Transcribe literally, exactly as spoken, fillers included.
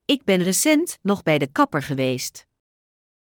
Ik ben recent nog bij de kapper geweest.